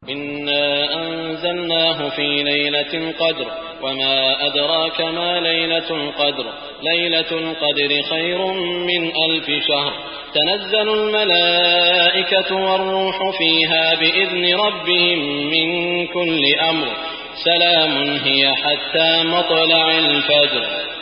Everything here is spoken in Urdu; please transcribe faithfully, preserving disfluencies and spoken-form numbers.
إنا أنزلناه في ليلة القدر وما أدراك ما ليلة القدر ليلة القدر خير من ألف شهر تنزل الملائكة والروح فيها بإذن ربهم من كل أمر سلام هي حتى مطلع الفجر.